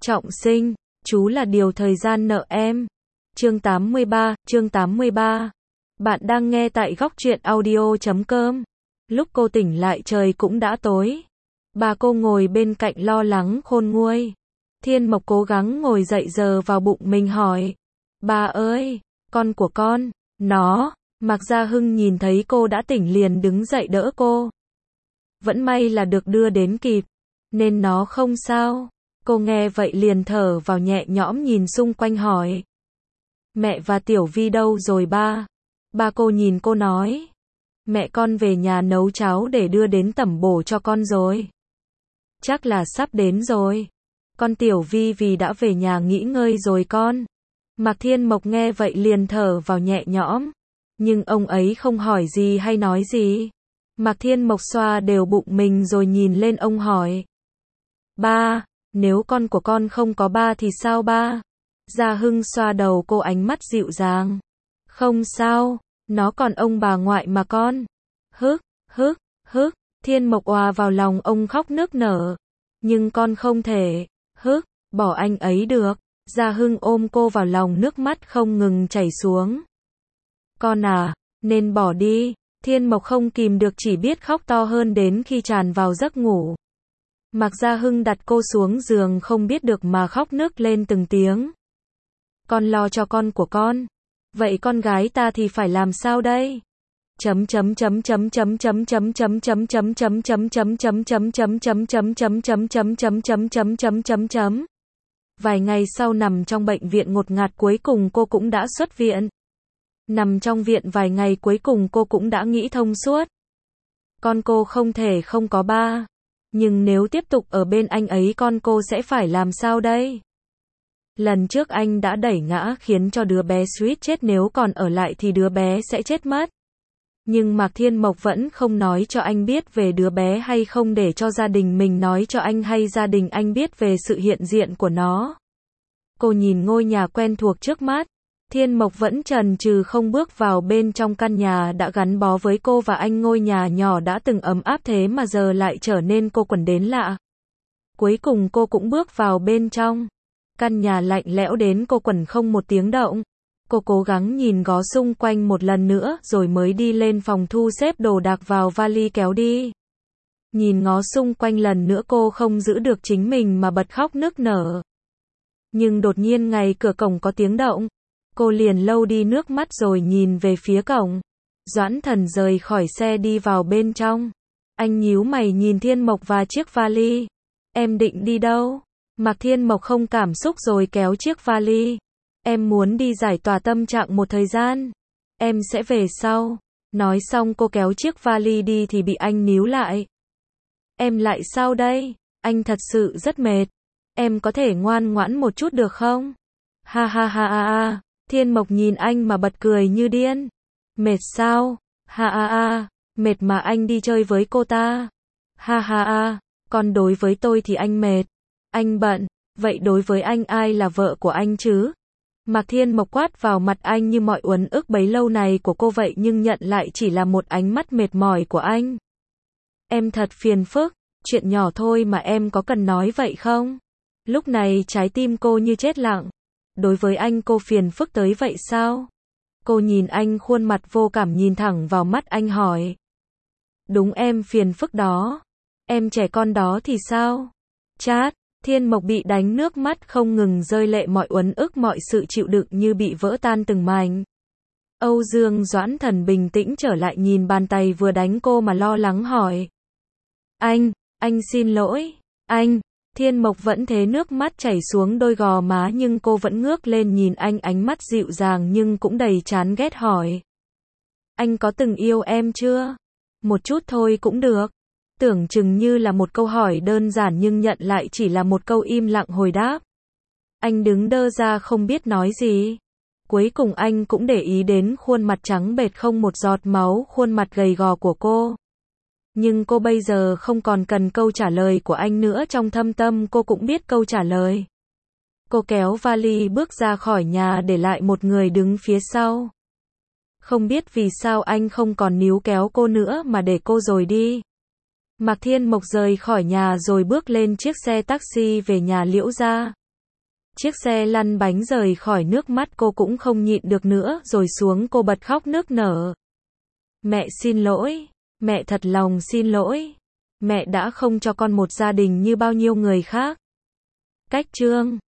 Trọng sinh, chú là điều thời gian nợ em. Chương 83. Bạn đang nghe tại góc truyện audio.com. Lúc cô tỉnh lại trời cũng đã tối. Bà cô ngồi bên cạnh lo lắng khôn nguôi. Thiên Mộc cố gắng ngồi dậy giờ vào bụng mình hỏi. Bà ơi, con của con, nó. Mạc Gia Hưng nhìn thấy cô đã tỉnh liền đứng dậy đỡ cô. Vẫn may là được đưa đến kịp, nên nó không sao. Cô nghe vậy liền thở vào nhẹ nhõm nhìn xung quanh hỏi. Mẹ và Tiểu Vi đâu rồi ba? Ba cô nhìn cô nói. Mẹ con về nhà nấu cháo để đưa đến tẩm bổ cho con rồi. Chắc là sắp đến rồi. Con Tiểu Vi vì đã về nhà nghỉ ngơi rồi con. Mạc Thiên Mộc nghe vậy liền thở vào nhẹ nhõm. Nhưng ông ấy không hỏi gì hay nói gì. Mạc Thiên Mộc xoa đều bụng mình rồi nhìn lên ông hỏi. Ba, nếu con của con không có ba thì sao ba? Gia Hưng xoa đầu cô ánh mắt dịu dàng. Không sao, nó còn ông bà ngoại mà con. Hức, Thiên Mộc òa vào lòng ông khóc nức nở. Nhưng con không thể, bỏ anh ấy được. Gia Hưng ôm cô vào lòng nước mắt không ngừng chảy xuống. Con à, nên bỏ đi. Thiên Mộc không kìm được chỉ biết khóc to hơn đến khi tràn vào giấc ngủ. Mạc Gia Hưng đặt cô xuống giường không biết được mà khóc nức lên từng tiếng. Con lo cho con của con. Vậy con gái ta thì phải làm sao đây? Vài ngày sau nằm trong bệnh viện ngột ngạt cuối cùng cô cũng đã xuất viện. Nằm trong viện vài ngày cuối cùng cô cũng đã nghĩ thông suốt. Con cô không thể không có ba. Nhưng nếu tiếp tục ở bên anh ấy con cô sẽ phải làm sao đây? Lần trước anh đã đẩy ngã khiến cho đứa bé suýt chết, nếu còn ở lại thì đứa bé sẽ chết mất. Nhưng Mạc Thiên Mộc vẫn không nói cho anh biết về đứa bé hay không để cho gia đình mình nói cho anh hay gia đình anh biết về sự hiện diện của nó. Cô nhìn ngôi nhà quen thuộc trước mắt. Thiên Mộc vẫn chần chừ không bước vào bên trong căn nhà đã gắn bó với cô và anh. Ngôi nhà nhỏ đã từng ấm áp thế mà giờ lại trở nên cô quẩn đến lạ. Cuối cùng cô cũng bước vào bên trong. Căn nhà lạnh lẽo đến cô quẩn không một tiếng động. Cô cố gắng nhìn ngó xung quanh một lần nữa rồi mới đi lên phòng thu xếp đồ đạc vào vali kéo đi. Nhìn ngó xung quanh lần nữa cô không giữ được chính mình mà bật khóc nức nở. Nhưng đột nhiên ngay cửa cổng có tiếng động. Cô liền lau đi nước mắt rồi nhìn về phía cổng. Doãn Thần rời khỏi xe đi vào bên trong. Anh nhíu mày nhìn Thiên Mộc và chiếc vali. Em định đi đâu? Mạc Thiên Mộc không cảm xúc rồi kéo chiếc vali. Em muốn đi giải tỏa tâm trạng một thời gian. Em sẽ về sau. Nói xong cô kéo chiếc vali đi thì bị anh níu lại. Em lại sao đây? Anh thật sự rất mệt. Em có thể ngoan ngoãn một chút được không? Ha. Thiên Mộc nhìn anh mà bật cười như điên. Mệt sao? Ha. Mệt mà anh đi chơi với cô ta. Ha. Còn đối với tôi thì anh mệt. Anh bận. Vậy đối với anh ai là vợ của anh chứ? Mạc Thiên Mộc quát vào mặt anh như mọi uất ức bấy lâu này của cô vậy nhưng nhận lại chỉ là một ánh mắt mệt mỏi của anh. Em thật phiền phức. Chuyện nhỏ thôi mà em có cần nói vậy không? Lúc này trái tim cô như chết lặng. Đối với anh cô phiền phức tới vậy sao? Cô nhìn anh khuôn mặt vô cảm nhìn thẳng vào mắt anh hỏi. Đúng em phiền phức đó. Em trẻ con đó thì sao? Chát, Thiên Mộc bị đánh nước mắt không ngừng rơi lệ mọi uất ức mọi sự chịu đựng như bị vỡ tan từng mảnh. Âu Dương Doãn Thần bình tĩnh trở lại nhìn bàn tay vừa đánh cô mà lo lắng hỏi. Anh xin lỗi, anh. Thiên Mộc vẫn thế nước mắt chảy xuống đôi gò má nhưng cô vẫn ngước lên nhìn anh ánh mắt dịu dàng nhưng cũng đầy chán ghét hỏi. Anh có từng yêu em chưa? Một chút thôi cũng được. Tưởng chừng như là một câu hỏi đơn giản nhưng nhận lại chỉ là một câu im lặng hồi đáp. Anh đứng đơ ra không biết nói gì. Cuối cùng anh cũng để ý đến khuôn mặt trắng bệch không một giọt máu, khuôn mặt gầy gò của cô. Nhưng cô bây giờ không còn cần câu trả lời của anh nữa, trong thâm tâm cô cũng biết câu trả lời. Cô kéo vali bước ra khỏi nhà để lại một người đứng phía sau. Không biết vì sao anh không còn níu kéo cô nữa mà để cô rồi đi. Mạc Thiên Mộc rời khỏi nhà rồi bước lên chiếc xe taxi về nhà Liễu gia. Chiếc xe lăn bánh rời khỏi, nước mắt cô cũng không nhịn được nữa, rồi xuống cô bật khóc nức nở. Mẹ xin lỗi, mẹ thật lòng xin lỗi. Mẹ đã không cho con một gia đình như bao nhiêu người khác. Cách chương